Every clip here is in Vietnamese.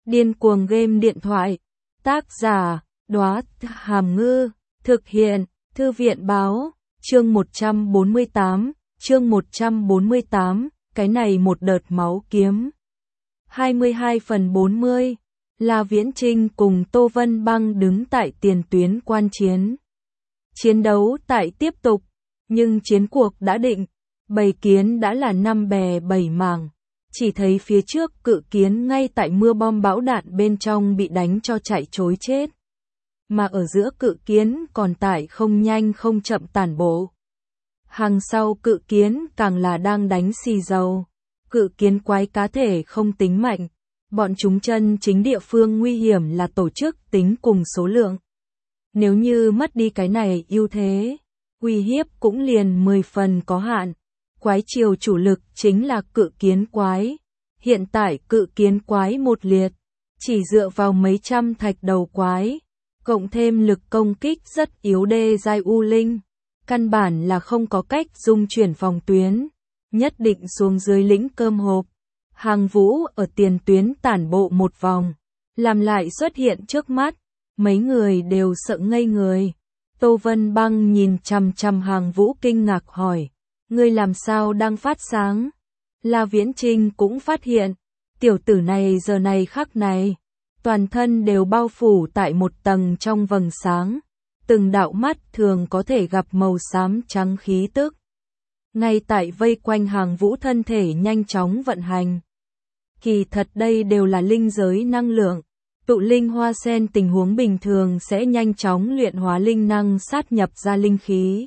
Điên cuồng game điện thoại. Tác giả, Đóa Hàm Ngư. Thực hiện, Thư viện Báo. Chương 148, chương 148, cái này một đợt máu kiếm. 22/40, La Viễn Chinh cùng Tô Vân Băng đứng tại tiền tuyến quan chiến. Chiến đấu tại tiếp tục, nhưng chiến cuộc đã định, bầy kiến đã là năm bè bảy mảng. Chỉ thấy phía trước cự kiến ngay tại mưa bom bão đạn bên trong bị đánh cho chạy trối chết. Mà ở giữa cự kiến còn tại không nhanh không chậm tản bộ. Hàng sau cự kiến càng là đang đánh xì dầu. Cự kiến quái cá thể không tính mạnh. Bọn chúng chân chính địa phương nguy hiểm là tổ chức tính cùng số lượng. Nếu như mất đi cái này ưu thế, uy hiếp cũng liền 10 phần có hạn. Quái chiều chủ lực chính là cự kiến quái. Hiện tại cự kiến quái một liệt, chỉ dựa vào mấy trăm thạch đầu quái, cộng thêm lực công kích rất yếu đê giai U Linh, căn bản là không có cách dung chuyển phòng tuyến, nhất định xuống dưới lĩnh cơm hộp. Hàng Vũ ở tiền tuyến tản bộ một vòng, làm lại xuất hiện trước mắt, mấy người đều sợ ngây người. Tô Vân Băng nhìn chằm chằm Hàng Vũ kinh ngạc hỏi, ngươi làm sao đang phát sáng? La Viễn Chinh cũng phát hiện, tiểu tử này giờ này khắc này, toàn thân đều bao phủ tại một tầng trong vầng sáng, từng đạo mắt thường có thể gặp màu xám trắng khí tức. Ngay tại vây quanh Hàng Vũ thân thể nhanh chóng vận hành. Kỳ thật đây đều là linh giới năng lượng, tụ linh hoa sen tình huống bình thường sẽ nhanh chóng luyện hóa linh năng sát nhập ra linh khí.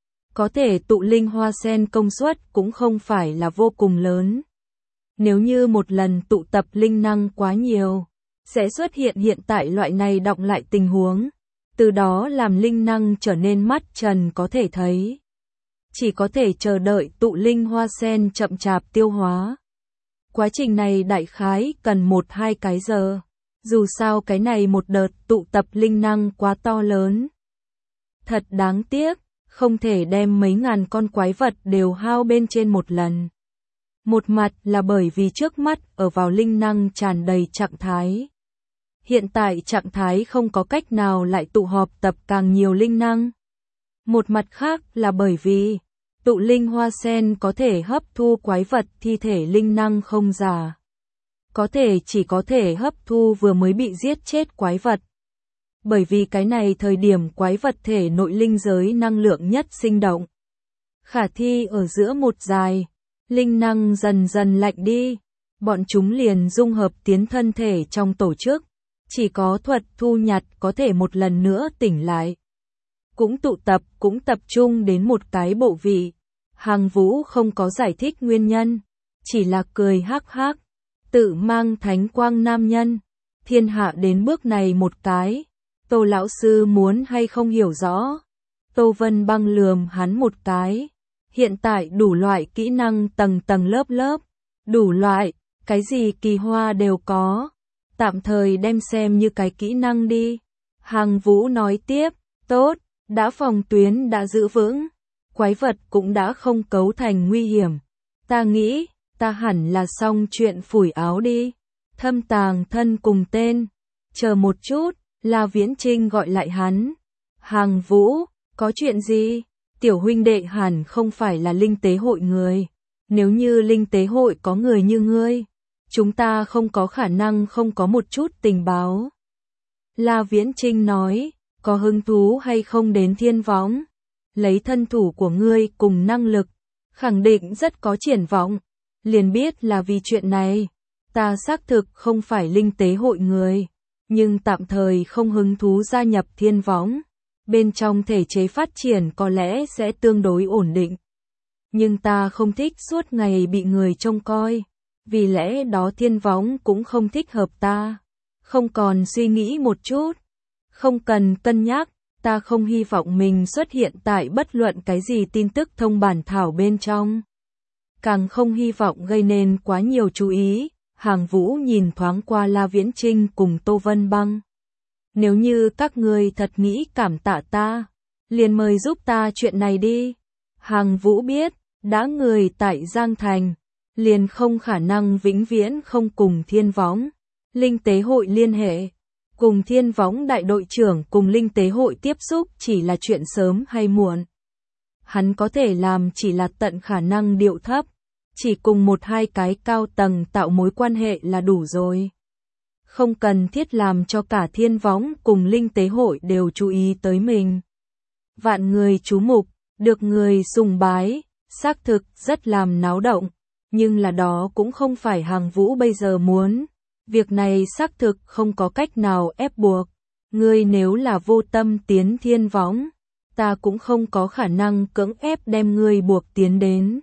Có thể tụ linh hoa sen công suất cũng không phải là vô cùng lớn. Nếu như một lần tụ tập linh năng quá nhiều, sẽ xuất hiện hiện tại loại này đọng lại tình huống, từ đó làm linh năng trở nên mắt trần có thể thấy. Chỉ có thể chờ đợi tụ linh hoa sen chậm chạp tiêu hóa. Quá trình này đại khái cần 1-2 cái giờ, dù sao cái này một đợt tụ tập linh năng quá to lớn. Thật đáng tiếc, không thể đem mấy ngàn con quái vật đều hao bên trên một lần. Một mặt là bởi vì trước mắt ở vào linh năng tràn đầy trạng thái. Hiện tại trạng thái không có cách nào lại tụ họp tập càng nhiều linh năng. Một mặt khác là bởi vì tụ linh hoa sen có thể hấp thu quái vật thi thể linh năng không giả. Chỉ có thể hấp thu vừa mới bị giết chết quái vật. Bởi vì cái này thời điểm quái vật thể nội linh giới năng lượng nhất sinh động. Khả thi ở giữa một dài, linh năng dần dần lạnh đi, bọn chúng liền dung hợp tiến thân thể trong tổ chức, chỉ có thuật thu nhặt có thể một lần nữa tỉnh lại. Cũng tập trung đến một cái bộ vị. Hàng Vũ không có giải thích nguyên nhân, chỉ là cười hắc hắc, tự mang thánh quang nam nhân, thiên hạ đến bước này một cái. Tô lão sư muốn hay không hiểu rõ. Tô Vân Băng lườm hắn một cái. Hiện tại đủ loại kỹ năng tầng tầng lớp lớp, đủ loại, cái gì kỳ hoa đều có. Tạm thời đem xem như cái kỹ năng đi. Hàng Vũ nói tiếp, tốt, đã phòng tuyến đã giữ vững, quái vật cũng đã không cấu thành nguy hiểm. Ta nghĩ, ta hẳn là xong chuyện phủi áo đi. Thâm tàng thân cùng tên. Chờ một chút. La Viễn Chinh gọi lại hắn. Hàng Vũ, có chuyện gì? Tiểu huynh đệ hẳn không phải là linh tế hội người. Nếu như linh tế hội có người như ngươi, chúng ta không có khả năng không có một chút tình báo. La Viễn Chinh nói, có hứng thú hay không đến thiên võng? Lấy thân thủ của ngươi cùng năng lực, khẳng định rất có triển vọng. Liền biết là vì chuyện này, ta xác thực không phải linh tế hội người. Nhưng tạm thời không hứng thú gia nhập thiên võng, bên trong thể chế phát triển có lẽ sẽ tương đối ổn định. Nhưng ta không thích suốt ngày bị người trông coi, vì lẽ đó thiên võng cũng không thích hợp ta. Không còn suy nghĩ một chút, không cần cân nhắc, ta không hy vọng mình xuất hiện tại bất luận cái gì tin tức thông bản thảo bên trong. Càng không hy vọng gây nên quá nhiều chú ý. Hàng Vũ nhìn thoáng qua La Viễn Chinh cùng Tô Vân Băng. Nếu như các ngươi thật nghĩ cảm tạ ta, liền mời giúp ta chuyện này đi. Hàng Vũ biết, đã người tại Giang Thành, liền không khả năng vĩnh viễn không cùng thiên võng Linh tế hội liên hệ. Cùng Thiên Võng đại đội trưởng cùng Linh tế hội tiếp xúc chỉ là chuyện sớm hay muộn. Hắn có thể làm chỉ là tận khả năng điệu thấp. Chỉ cùng một hai cái cao tầng tạo mối quan hệ là đủ rồi. Không cần thiết làm cho cả Thiên Võng cùng Linh tế hội đều chú ý tới mình. Vạn người chú mục, được người sùng bái, xác thực rất làm náo động. Nhưng là đó cũng không phải Hàng Vũ bây giờ muốn. Việc này xác thực không có cách nào ép buộc. Ngươi nếu là vô tâm tiến Thiên Võng, ta cũng không có khả năng cưỡng ép đem ngươi buộc tiến đến.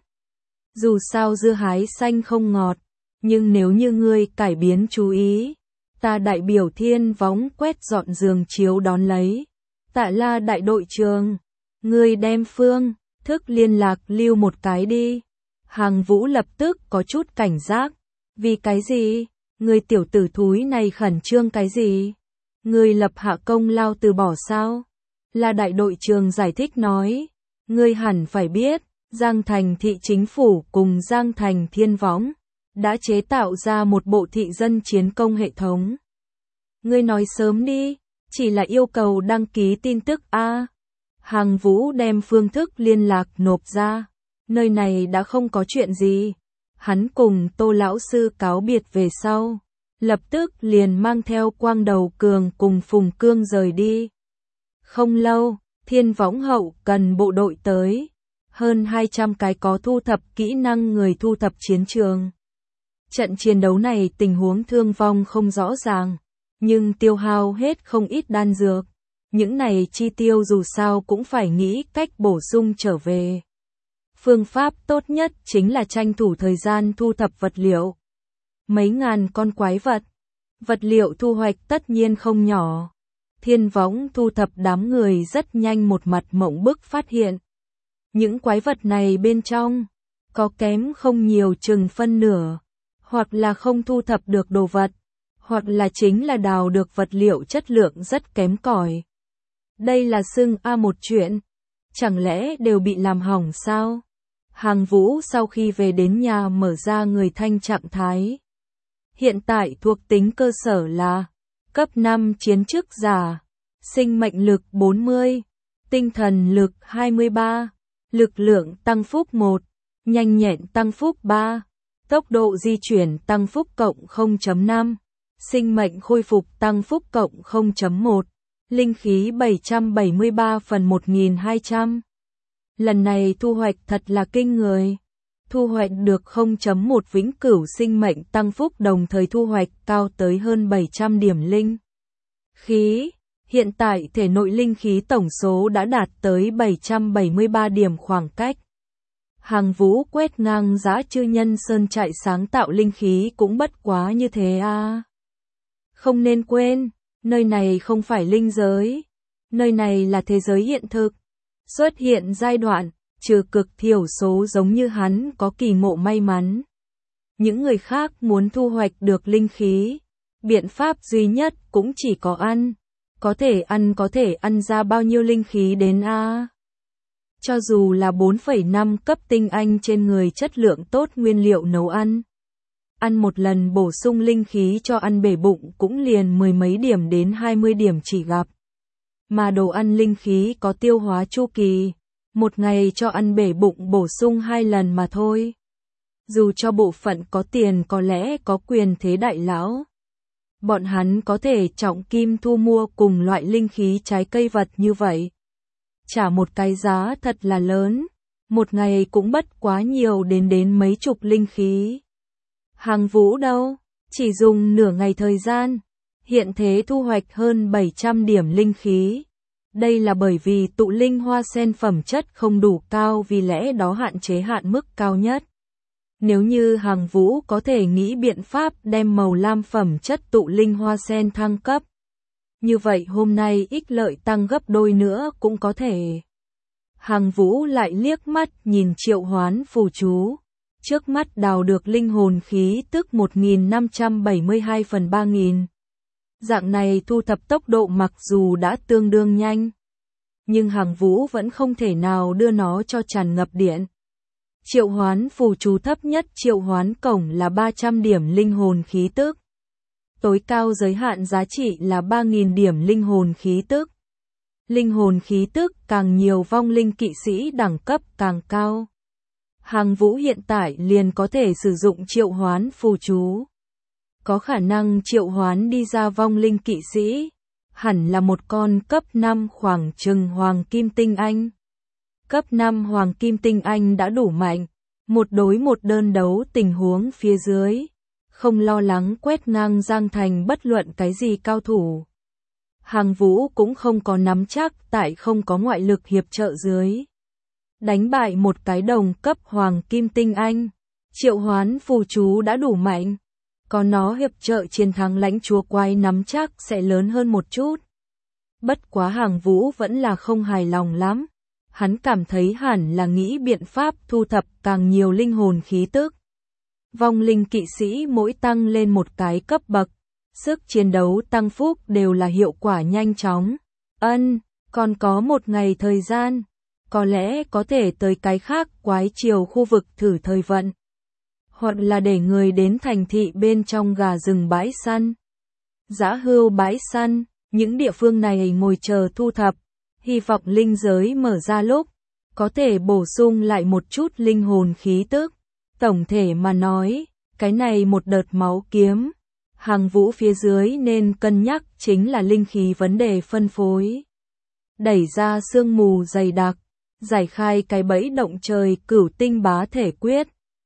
Dù sao dưa hái xanh không ngọt, nhưng nếu như ngươi cải biến chú ý, ta đại biểu Thiên Võng quét dọn giường chiếu đón lấy. Tạ La đại đội trưởng, ngươi đem phương thức liên lạc lưu một cái đi. Hàng Vũ lập tức có chút cảnh giác. Vì cái gì? Ngươi tiểu tử thúi này khẩn trương cái gì? Ngươi lập hạ công lao từ bỏ sao? Là đại đội trưởng giải thích nói. Ngươi hẳn phải biết, Giang Thành thị chính phủ cùng Giang Thành Thiên Võng đã chế tạo ra một bộ thị dân chiến công hệ thống. Ngươi nói sớm đi, chỉ là yêu cầu đăng ký tin tức a. Hàng Vũ đem phương thức liên lạc nộp ra. Nơi này đã không có chuyện gì. Hắn cùng Tô lão sư cáo biệt về sau, lập tức liền mang theo Quang Đầu Cường cùng Phùng Cương rời đi. Không lâu, Thiên Võng hậu cần bộ đội tới, hơn 200 cái có thu thập kỹ năng người thu thập chiến trường. Trận chiến đấu này tình huống thương vong không rõ ràng, nhưng tiêu hao hết không ít đan dược. Những này chi tiêu dù sao cũng phải nghĩ cách bổ sung trở về. Phương pháp tốt nhất chính là tranh thủ thời gian thu thập vật liệu. Mấy ngàn con quái vật. Vật liệu thu hoạch tất nhiên không nhỏ. Thiên Võng thu thập đám người rất nhanh một mặt mộng bức phát hiện. Những quái vật này bên trong, có kém không nhiều chừng phân nửa. Hoặc là không thu thập được đồ vật, hoặc là chính là đào được vật liệu chất lượng rất kém cỏi. Đây là xưng một chuyện. Chẳng lẽ đều bị làm hỏng sao? Hàng Vũ sau khi về đến nhà mở ra người thanh trạng thái. Hiện tại thuộc tính cơ sở là cấp 5 chiến chức giả, sinh mệnh lực 40, tinh thần lực 23, lực lượng tăng phúc 1, nhanh nhẹn tăng phúc 3, tốc độ di chuyển tăng phúc cộng 0.5, sinh mệnh khôi phục tăng phúc cộng 0.1, linh khí 773 phần 1200. Lần này thu hoạch thật là kinh người. Thu hoạch được 0.1 vĩnh cửu sinh mệnh tăng phúc đồng thời thu hoạch cao tới hơn 700 điểm linh khí. Hiện tại thể nội linh khí tổng số đã đạt tới 773 điểm khoảng cách. Hàng Vũ quét ngang Dã Chư Nhân Sơn trại sáng tạo linh khí cũng bất quá như thế à. Không nên quên, nơi này không phải linh giới. Nơi này là thế giới hiện thực. Xuất hiện giai đoạn, trừ cực thiểu số giống như hắn có kỳ ngộ may mắn. Những người khác muốn thu hoạch được linh khí, biện pháp duy nhất cũng chỉ có ăn. Có thể ăn ra bao nhiêu linh khí đến a? Cho dù là 4,5 cấp tinh anh trên người chất lượng tốt nguyên liệu nấu ăn. Ăn một lần bổ sung linh khí cho ăn bể bụng cũng liền 10 mấy điểm đến 20 điểm chỉ gặp. Mà đồ ăn linh khí có tiêu hóa chu kỳ, một ngày cho ăn bể bụng bổ sung 2 lần mà thôi. Dù cho bộ phận có tiền có lẽ có quyền thế đại lão, bọn hắn có thể trọng kim thu mua cùng loại linh khí trái cây vật như vậy. Trả một cái giá thật là lớn, một ngày cũng bất quá nhiều đến mấy chục linh khí. Hàng Vũ đâu, chỉ dùng nửa ngày thời gian, hiện thế thu hoạch hơn 700 điểm linh khí. Đây là bởi vì tụ linh hoa sen phẩm chất không đủ cao vì lẽ đó hạn chế hạn mức cao nhất. Nếu như Hàng Vũ có thể nghĩ biện pháp đem màu lam phẩm chất tụ linh hoa sen thăng cấp, như vậy hôm nay ích lợi tăng gấp đôi nữa cũng có thể. Hàng Vũ lại liếc mắt nhìn triệu hoán phù chú. Trước mắt đào được linh hồn khí tức 1572 phần 3000. Dạng này thu thập tốc độ mặc dù đã tương đương nhanh, nhưng Hàng Vũ vẫn không thể nào đưa nó cho tràn ngập điện. Triệu hoán phù chú thấp nhất triệu hoán cổng là 300 điểm linh hồn khí tức. tối cao giới hạn giá trị là 3.000 điểm linh hồn khí tức. Linh hồn khí tức càng nhiều vong linh kỵ sĩ đẳng cấp càng cao. Hàng Vũ hiện tại liền có thể sử dụng triệu hoán phù chú. Có khả năng triệu hoán đi ra vong linh kỵ sĩ. Hẳn là một con cấp 5 khoảng chừng hoàng kim tinh anh. Cấp 5 hoàng kim tinh anh đã đủ mạnh. Một đối một đơn đấu tình huống phía dưới. Không lo lắng quét ngang Giang Thành bất luận cái gì cao thủ. Hàng Vũ cũng không có nắm chắc tại không có ngoại lực hiệp trợ dưới. Đánh bại một cái đồng cấp hoàng kim tinh anh. Triệu hoán phù chú đã đủ mạnh. Có nó hiệp trợ chiến thắng lãnh chúa quái nắm chắc sẽ lớn hơn một chút. Bất quá Hàng Vũ vẫn là không hài lòng lắm. Hắn cảm thấy hẳn là nghĩ biện pháp thu thập càng nhiều linh hồn khí tức. Vong linh kỵ sĩ mỗi tăng lên một cái cấp bậc. Sức chiến đấu tăng phúc đều là hiệu quả nhanh chóng. Còn có một ngày thời gian. Có lẽ có thể tới cái khác quái chiều khu vực thử thời vận. Hoặc là để người đến thành thị bên trong gà rừng bãi săn. Dã hươu bãi săn, những địa phương này ngồi chờ thu thập. Hy vọng linh giới mở ra lúc, có thể bổ sung lại một chút linh hồn khí tức. Tổng thể mà nói, cái này một đợt máu kiếm. Hàng Vũ phía dưới nên cân nhắc chính là linh khí vấn đề phân phối. Đẩy ra sương mù dày đặc, giải khai cái bẫy động trời cửu tinh bá thể quyết.